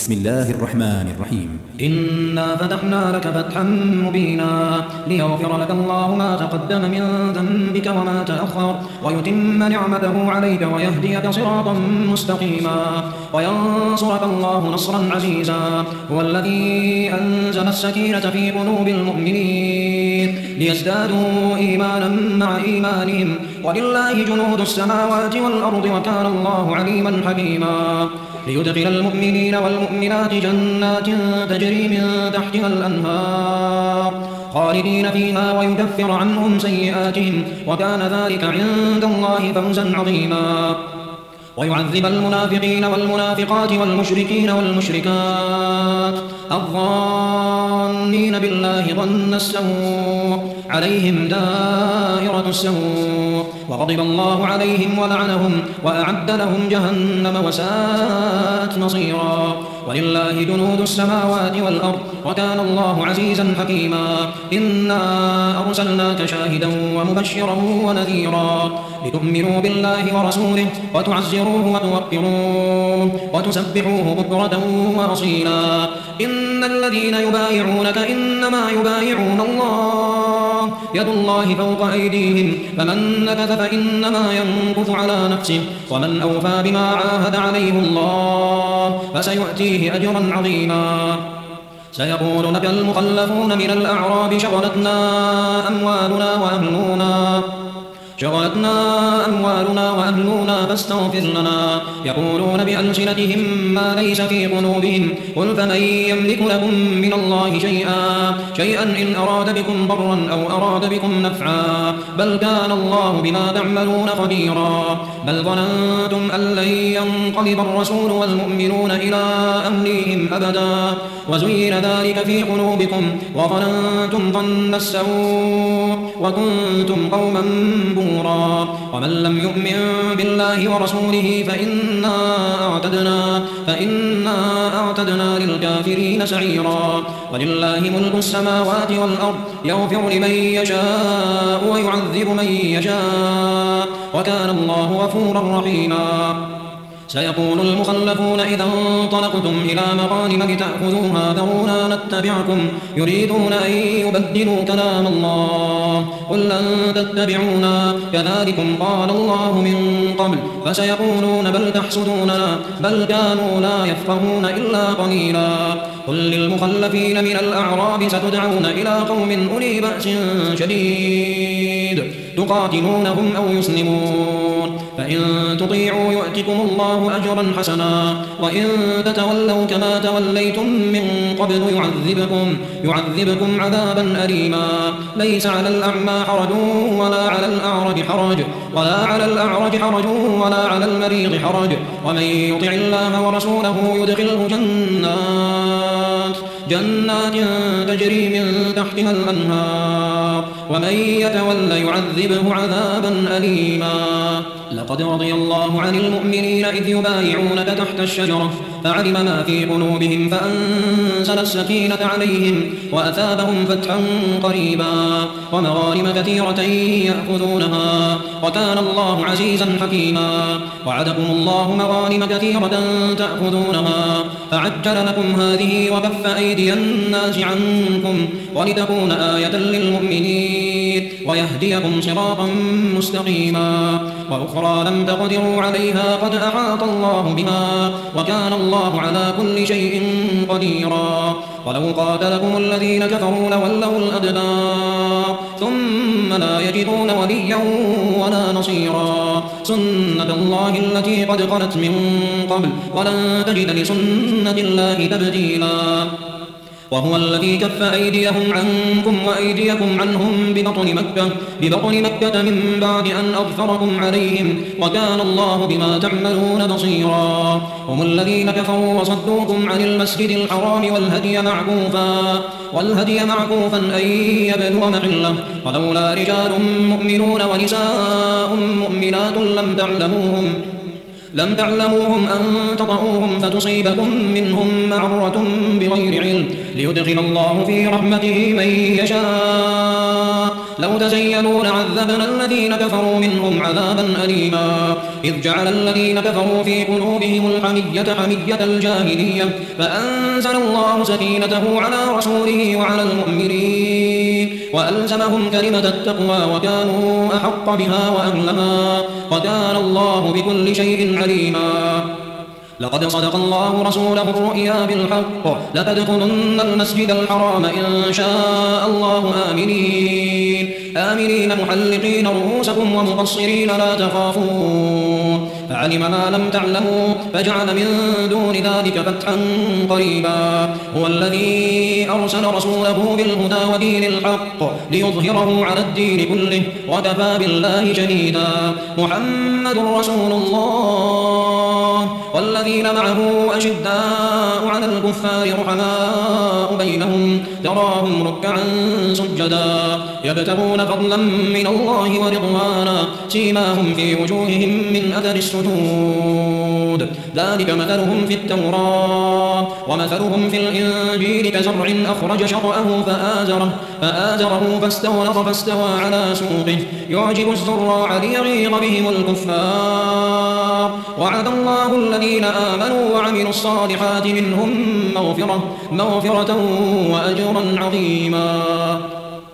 بسم الله الرحمن الرحيم. إنا فتحنا لك فتحا مبينا ليغفر لك الله ما تقدم من ذنبك وما تأخر ويتم نعمته عليك ويهديك صراطا مستقيما وينصرك الله نصرا عزيزا. هو الذي أنزل السكينة في قلوب المؤمنين ليزدادوا إيمانا مع إيمانهم ولله جنود السماوات والأرض وكان الله عليما حكيما. ليدخل المؤمنين والمؤمنات جنات تجري من تحتها الأنهار خالدين فيها ويكفر عنهم سيئاتهم وكان ذلك عند الله فوزا عظيما. ويعذب المنافقين والمنافقات والمشركين والمشركات الظانين بالله ظن السوء عليهم دائرة السوء وغضب الله عليهم ولعنهم وأعد لهم جهنم وساءت مصيرا. ولله جنود السماوات والأرض وكان الله عزيزا حكيما. إنا أرسلناك شاهدا ومبشرا ونذيرا لتؤمنوا بالله ورسوله وتعزروه وتوقروه وتسبحوه بكرة وأصيلا. إن الذين يبايعونك إنما يبايعون الله يد الله فوق أيديهم فمن نكث فإنما ينكث على نفسه ومن أوفى بما عاهد عليه الله فسيؤتيه أجرا عظيما. سيقول لك المخلفون من الأعراب شغلتنا أموالنا وأهلنا فاستغفر لنا يقولون بألسنتهم ما ليس في قلوبهم قل فمن يملك لكم من الله شيئا إن أراد بكم ضرا أو أراد بكم نفعا بل كان الله بما تعملون خبيرا. بل ظننتم أن لن ينقلب الرسول والمؤمنون إلى أهليهم أبدا وزين ذلك في قلوبكم وظننتم ظن السوء وكنتم قوما بورا. ومن لم يؤمن بالله ورسوله فإنا أعتدنا للكافرين سعيرا. ولله ملك السماوات والأرض يغفر لمن يشاء ويعذب من يشاء وكان الله غفورا رحيما. سيقول المخلفون إذا انطلقتم إلى مغانم لتأخذوها ذرونا نتبعكم يريدون أن يبدلوا كلام الله قل لن تتبعونا كذلكم قال الله من قبل فسيقولون بل تحسدوننا بل كانوا لا يفقهون إلا قليلا. قل للمخلفين من الأعراب ستدعون إلى قوم أولي بأس شديد تقاتلونهم أو يسلمون فإن تطيعوا يؤتكم الله أجرا حسنا وإن تتولوا كما توليتم من قبل يعذبكم عذابا أليما. ليس على الأعمى حرج ولا على الأعرج حرج ولا على المريض حرج ومن يطع الله ورسوله يدخله جنات تجري من تحتها الأنهار ومن يتول يعذبه عذابا أليما. لقد رضي الله عن المؤمنين إذ يبايعونك تحت الشجرة فعلم ما في قلوبهم فأنزل السكينة عليهم وأثابهم فتحا قريبا ومغانم كثيرة يأخذونها وكان الله عزيزا حكيما. وعدكم الله مغانم كثيرة تأخذونها فعجل لكم هذه وكف أيدي الناس عنكم ولتكون آية للمؤمنين ويهديكم صراطا مستقيما. وأخرى لم تقدروا عليها قد أحاط الله بها وكان الله على كل شيء قديرا. ولو قاتلكم الذين كفروا لولوا الأدبار ثم لا يجدون وليا ولا نصيرا. سنة الله التي قد خلت من قبل ولن تجد لسنة الله تبديلا. وهو الذي كف أيديهم عنكم وأيديكم عنهم ببطن مكة من بعد أن أظفركم عليهم وكان الله بما تعملون بصيرا. هم الذين كفروا وصدوكم عن المسجد الحرام والهدي معكوفا أن يبلغ محله ولولا رجال مؤمنون ونساء مؤمنات لم تعلموهم أن تطؤوهم فتصيبكم منهم معرة بغير علم ليدخل الله في رحمته من يشاء لو تزينوا لعذبنا الذين كفروا منهم عذابا أليما. إذ جعل الذين كفروا في قلوبهم الحمية حمية الجاهلية فأنزل الله سكينته على رسوله وعلى المؤمنين وألزمهم كلمة التقوى وكانوا أحق بها وأهلها وكان الله بكل شيء عليما. لقد صدق الله رسوله الرؤيا بالحق لتدخلن المسجد الحرام إن شاء الله آمنين محلقين رؤوسكم ومقصرين لا تخافون فعلم ما لم تعلموا فجعل من دون ذلك فتحا قريبا. هو الذي أرسل رسوله بالهدى ودين الحق ليظهره على الدين كله وكفى بالله شهيدا. محمد رسول الله والذين معه أشداء على الكفار رحماء بينهم تراهم ركعا سجدا يبتغون فضلا من الله ورضوانا سيماهم في وجوههم من أثر السجود ذلك مثلهم في التوراة ومثلهم في الإنجيل كزرع أخرج شطأه فآزره فاستوى على سوقه يعجب الزراع ليغيظ بهم الكفار. وعد الله الذين آمنوا وعملوا الصالحات منهم مغفرة وأجرا عظيما.